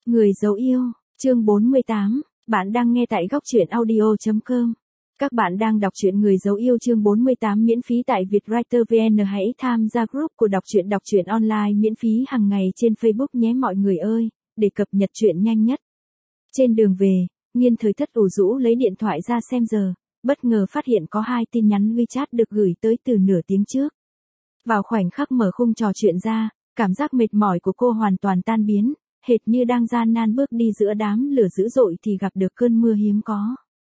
Người dấu yêu, chương 48, bạn đang nghe tại góc truyện audio.com. Các bạn đang đọc truyện Người dấu yêu chương 48 miễn phí tại Vietwriter VN. Hãy tham gia group của đọc truyện online miễn phí hàng ngày trên Facebook nhé mọi người ơi, để cập nhật truyện nhanh nhất. Trên đường về, Nghiên Thời Thất ủ rũ lấy điện thoại ra xem giờ, bất ngờ phát hiện có 2 tin nhắn WeChat được gửi tới từ nửa tiếng trước. Vào khoảnh khắc mở khung trò chuyện ra, cảm giác mệt mỏi của cô hoàn toàn tan biến, hệt như đang gian nan bước đi giữa đám lửa dữ dội thì gặp được cơn mưa hiếm có.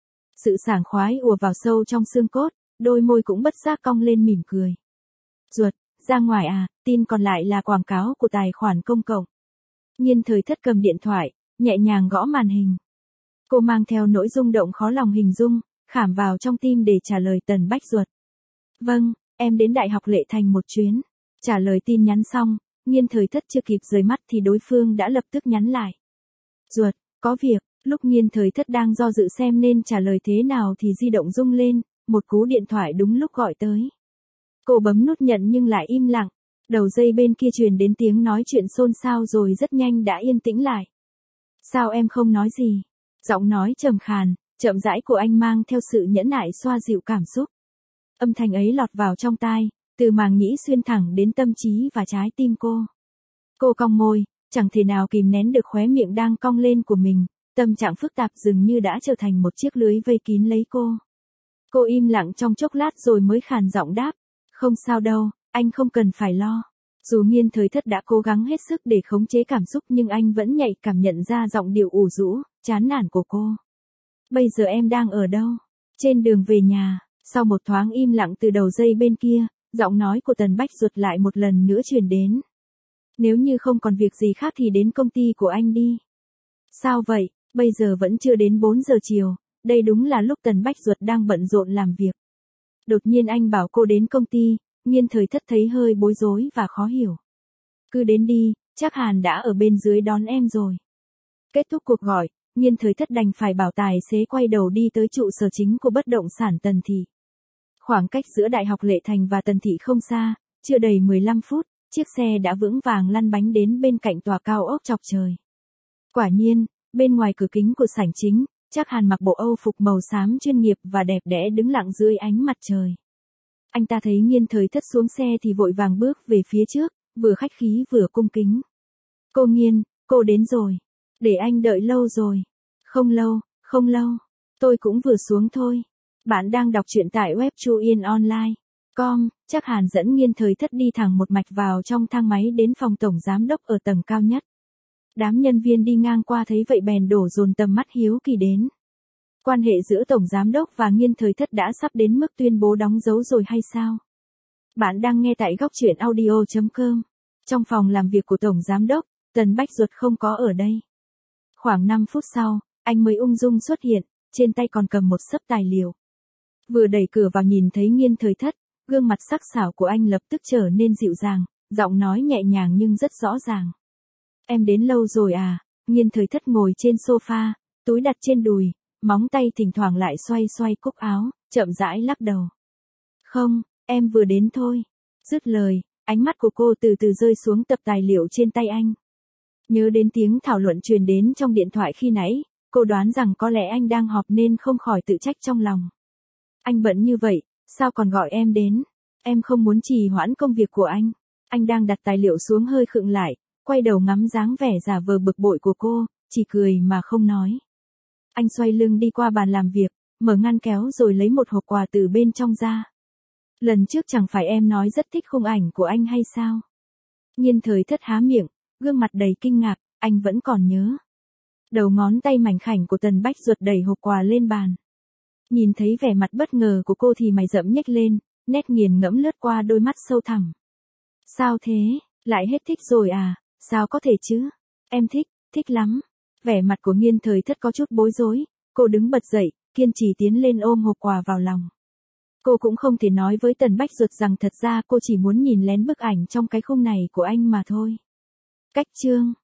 Sự sảng khoái ùa vào sâu trong xương cốt, đôi môi cũng bất giác cong lên mỉm cười. Ruột, ra ngoài à, tin còn lại là quảng cáo của tài khoản công cộng. Nghiên Thời Thất cầm điện thoại, nhẹ nhàng gõ màn hình. Cô mang theo nỗi rung động khó lòng hình dung, khảm vào trong tim để trả lời Tần Bách Ruột. Vâng, em đến Đại học Lệ Thành một chuyến. Trả lời tin nhắn xong, Nghiên Thời Thất chưa kịp rời mắt thì đối phương đã lập tức nhắn lại. Ruột, có việc. Lúc Nghiên Thời Thất đang do dự xem nên trả lời thế nào thì di động rung lên, một cú điện thoại đúng lúc gọi tới. Cô bấm nút nhận nhưng lại im lặng, đầu dây bên kia truyền đến tiếng nói chuyện xôn xao rồi rất nhanh đã yên tĩnh lại. Sao em không nói gì? Giọng nói trầm khàn, chậm rãi của anh mang theo sự nhẫn nại xoa dịu cảm xúc. Âm thanh ấy lọt vào trong tai, từ màng nhĩ xuyên thẳng đến tâm trí và trái tim cô. Cô cong môi, chẳng thể nào kìm nén được khóe miệng đang cong lên của mình. Tâm trạng phức tạp dường như đã trở thành một chiếc lưới vây kín lấy cô. Cô im lặng trong chốc lát rồi mới khàn giọng đáp. Không sao đâu, anh không cần phải lo. Dù Nghiên Thời Thất đã cố gắng hết sức để khống chế cảm xúc nhưng anh vẫn nhạy cảm nhận ra giọng điệu ủ rũ, chán nản của cô. Bây giờ em đang ở đâu? Trên đường về nhà. Sau một thoáng im lặng từ đầu dây bên kia, giọng nói của Tần Bách Ruột lại một lần nữa truyền đến. Nếu như không còn việc gì khác thì đến công ty của anh đi. Sao vậy? Bây giờ vẫn chưa đến 4 giờ chiều, đây đúng là lúc Tần Bách Ruột đang bận rộn làm việc. Đột nhiên anh bảo cô đến công ty, Nghiên Thời Thất thấy hơi bối rối và khó hiểu. Cứ đến đi, chắc Hàn đã ở bên dưới đón em rồi. Kết thúc cuộc gọi, Nghiên Thời Thất đành phải bảo tài xế quay đầu đi tới trụ sở chính của bất động sản Tần Thị. Khoảng cách giữa Đại học Lệ Thành và Tần Thị không xa, chưa đầy 15 phút, chiếc xe đã vững vàng lăn bánh đến bên cạnh tòa cao ốc chọc trời. Quả nhiên, bên ngoài cửa kính của sảnh chính, Trác Hàn mặc bộ Âu phục màu xám chuyên nghiệp và đẹp đẽ đứng lặng dưới ánh mặt trời. Anh ta thấy Nghiên Thời Thất xuống xe thì vội vàng bước về phía trước, vừa khách khí vừa cung kính. Cô Nghiên, cô đến rồi. Để anh đợi lâu rồi. Không lâu. Tôi cũng vừa xuống thôi. Bạn đang đọc truyện tại web chuyenonline.com. Trác Hàn dẫn Nghiên Thời Thất đi thẳng một mạch vào trong thang máy đến phòng tổng giám đốc ở tầng cao nhất. Đám nhân viên đi ngang qua thấy vậy bèn đổ dồn tầm mắt hiếu kỳ đến. Quan hệ giữa tổng giám đốc và Nghiên Thời Thất đã sắp đến mức tuyên bố đóng dấu rồi hay sao? Bạn đang nghe tại góc truyện audio.com. Trong phòng làm việc của tổng giám đốc, Tần Bách Ruột không có ở đây. Khoảng 5 phút sau, anh mới ung dung xuất hiện, trên tay còn cầm một xấp tài liệu. Vừa đẩy cửa vào nhìn thấy Nghiên Thời Thất, gương mặt sắc sảo của anh lập tức trở nên dịu dàng, giọng nói nhẹ nhàng nhưng rất rõ ràng. Em đến lâu rồi à? Nghiên Thời Thất ngồi trên sofa, túi đặt trên đùi, móng tay thỉnh thoảng lại xoay xoay cúc áo, chậm rãi lắc đầu. Không, em vừa đến thôi. Dứt lời, ánh mắt của cô từ từ rơi xuống tập tài liệu trên tay anh. Nhớ đến tiếng thảo luận truyền đến trong điện thoại khi nãy, cô đoán rằng có lẽ anh đang họp nên không khỏi tự trách trong lòng. Anh bận như vậy, sao còn gọi em đến? Em không muốn trì hoãn công việc của anh. Anh đang đặt tài liệu xuống hơi khựng lại. Quay đầu ngắm dáng vẻ giả vờ bực bội của cô, chỉ cười mà không nói. Anh xoay lưng đi qua bàn làm việc, mở ngăn kéo rồi lấy một hộp quà từ bên trong ra. Lần trước chẳng phải em nói rất thích khung ảnh của anh hay sao? Nghiên Thời Thất há miệng, gương mặt đầy kinh ngạc, anh vẫn còn nhớ. Đầu ngón tay mảnh khảnh của Tần Bách Ruột đẩy hộp quà lên bàn. Nhìn thấy vẻ mặt bất ngờ của cô thì mày rậm nhếch lên, nét nghiền ngẫm lướt qua đôi mắt sâu thẳm. Sao thế, lại hết thích rồi à? Sao có thể chứ? Em thích lắm. Vẻ mặt của Nghiên Thời Thất có chút bối rối, cô đứng bật dậy, kiên trì tiến lên ôm hộp quà vào lòng. Cô cũng không thể nói với Tần Bách Ruột rằng thật ra cô chỉ muốn nhìn lén bức ảnh trong cái khung này của anh mà thôi. Cách chương